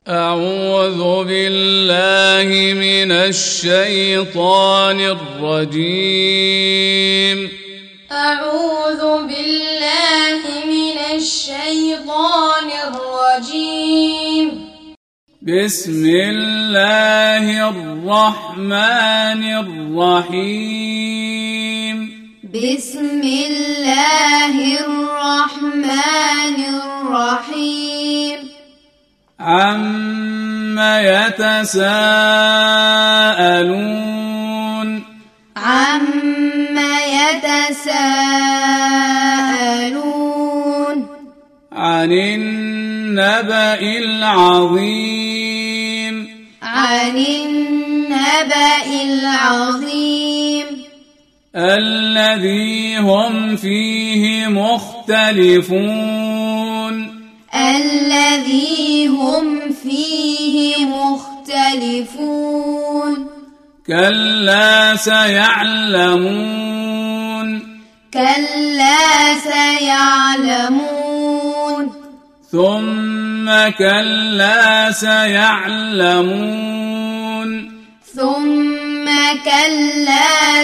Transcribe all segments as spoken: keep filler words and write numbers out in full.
أعوذ بالله من الشيطان الرجيم أعوذ بالله من الشيطان الرجيم بسم الله الرحمن الرحيم بسم الله الرحمن الرحيم عما يتساءلون عما يتساءلون عن النبأ العظيم عن النبأ العظيم الذي هم فيه مختلفون الذي هم فيه مختلفون كلا سيعلمون كلا سيعلمون ثم كلا سيعلمون ثم كلا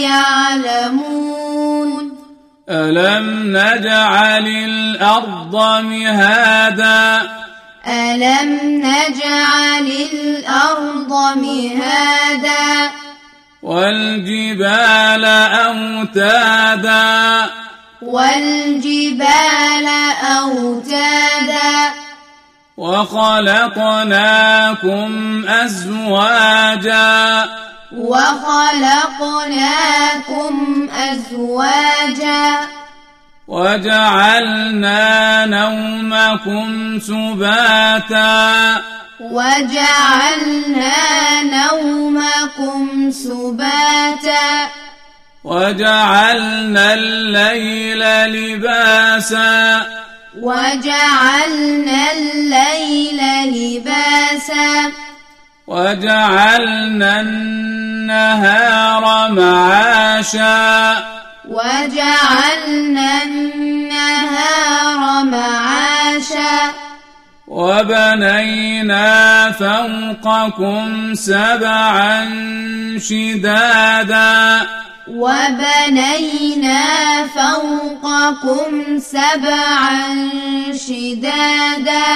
سيعلمون ألم نجعل الأرض مهادا ألم نجعل الأرض مهادا والجبال أوتادا والجبال أوتادا وخلقناكم أزواجا وخلقناكم أزواجا وجعلنا نومكم سباتا وجعلنا نومكم سباتا وجعلنا الليل لباسا وجعلنا الليل لباسا وجعلنا النهار معاشا وجعلنا النهار معاشا وبنينا فوقكم سبعا شدادا وبنينا فوقكم سبعا شدادا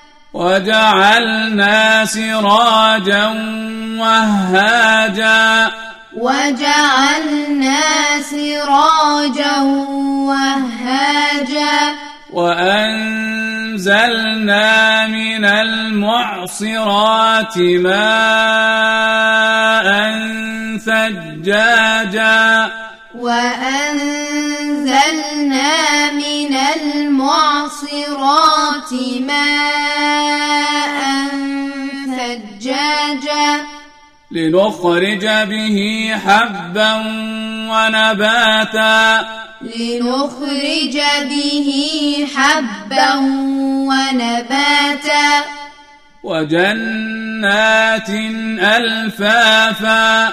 وجعلنا سراجا وهاجا وجعلنا سراجا وهاجا وأنزلنا من المعصرات ماء ثجاجا وأنزلنا من المعصرات ماء ثجاجا لنخرج به حبا ونباتا لنخرج به حبا ونباتا وجنات ألفافا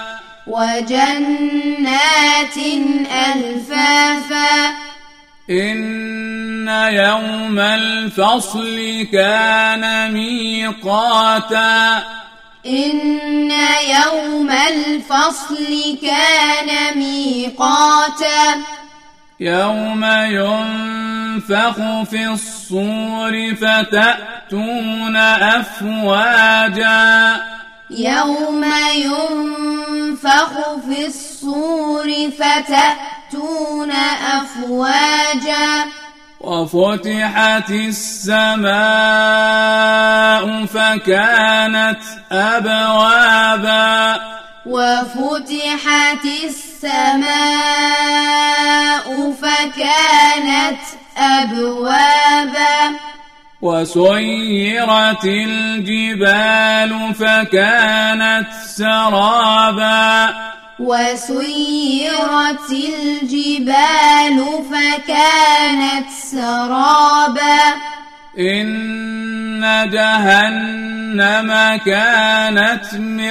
وجنات ألفافا إن يوم الفصل كان ميقاتا إن يوم الفصل كان ميقاتا يوم ينفخ في الصور فتأتون أفواجا يوم ينفخ في الصور فتأتون أفواجا وفتحت السماء فكانت أبوابا وفتحت السماء فكانت أبوابا وسيرت الجبال فكانت سرابا وسيرت الجبال فكانت سرابا إن جهنم كانت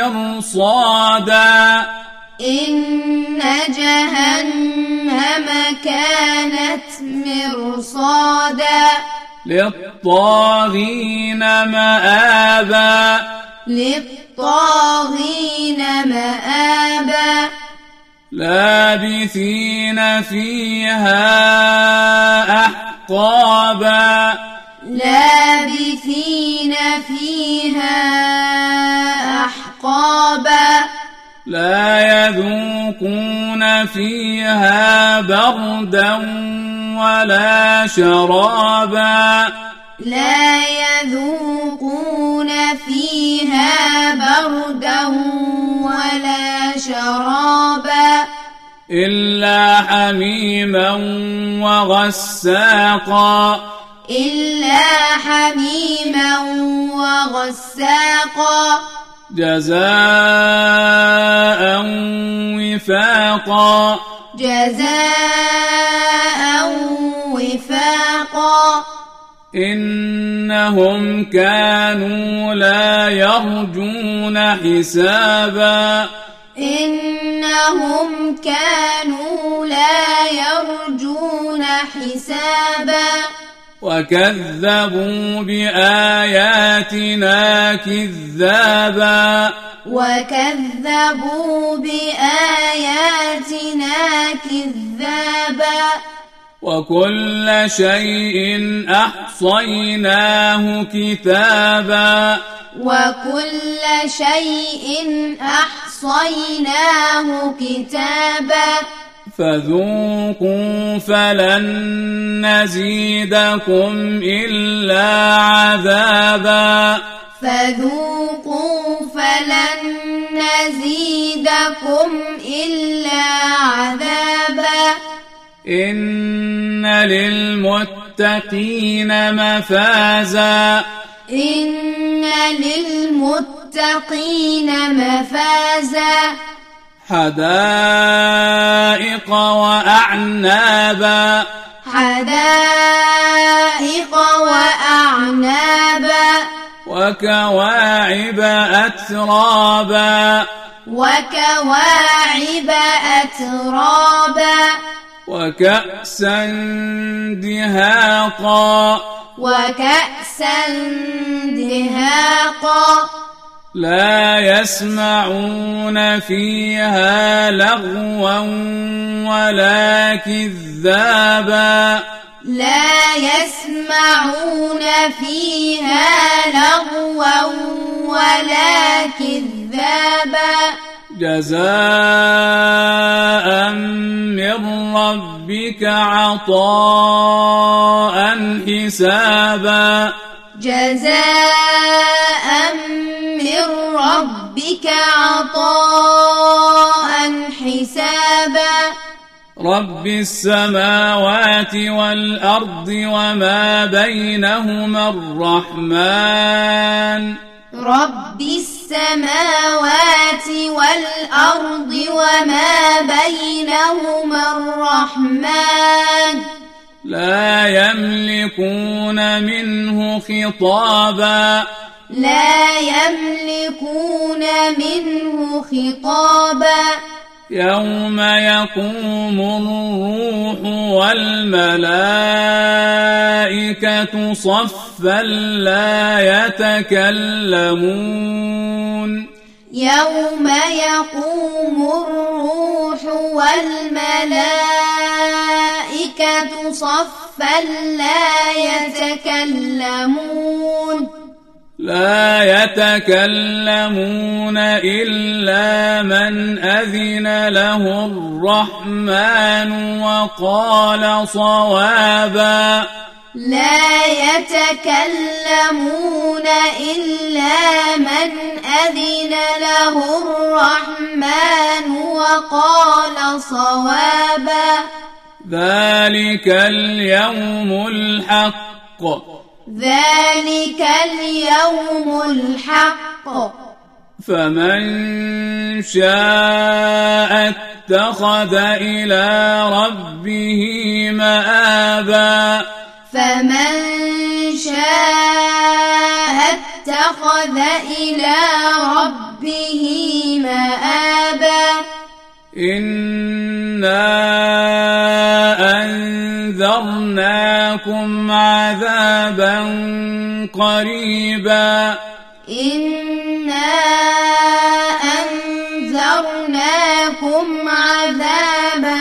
مرصادا إن جهنم كانت مرصادا للطاغين مآبا للطاغين مآبا لابثين فيها أحقابا لابثين فيها أحقابا لا يذوقون فيها بردا ولا شرابا لا يذوقون فيها بردا ولا شرابا إلا حميما وغساقا إلا حميما وغساقا جزاء وفاقا جزاء وفاقا إنهم كانوا لا يرجون حسابا إنهم كانوا لا يرجون حسابا وكذبوا بآياتنا كذابا وكذبوا بآياتنا كذابا وكل شيء أحصيناه كتابا وكل شيء أحصيناه كتابا فذوقوا فلن نزيدكم إلا عذابا فذوقوا فلن نزيدكم إلا عذابا إن للمتقين مفازا إن للمتقين مفازا حدائق وأعنابا حدائق وأعنابا وكواعب أترابا وكواعب أترابا وكأسا دهاقا وكأسا دهاقا لا يسمعون فيها لغوا ولا كذابا لا يسمعون فيها لغوا ولا كذابا جزاء من ربك عطاء حسابا جزاء من ربك عطاء حسابا رب السماوات والأرض وما بينهما الرحمن رب السماوات والأرض وما بينهما الرحمن لا يملكون منه خطابا لا يملكون منه خطابا يوم يقوم الروح والملائكة صفا لا يتكلمون يوم يقوم الروح والملائكة صفا لا يتكلمون لا يتكلمون إلا من أذن له الرحمن وقال صوابا لا يتكلمون إلا من أذن له الرحمن وقال صوابا ذلك اليوم الحق ذلك اليوم الحق فمن شاء اتخذ إلى ربه مآبا فمن شاء اتخذ إلى ربه مآبا إنا أنذرناه أنذرناكم عذابا قريبا إنا أنذرناكم عذابا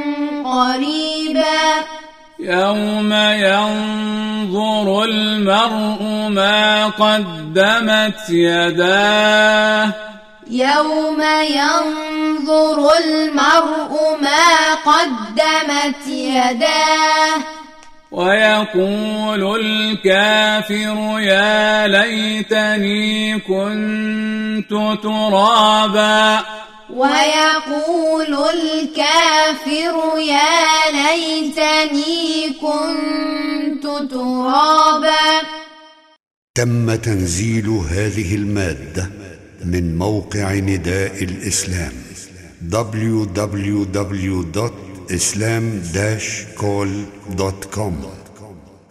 قريبا يوم ينظر المرء ما قدمت يداه يوم ينظر المرء ما قدمت يداه ويقول الكافر يا ليتني كنت ترابا ويقول الكافر يا ليتني كنت ترابا. تم تنزيل هذه المادة من موقع نداء الإسلام دبليو دبليو دبليو دوت إسلام داش كول دوت كوم.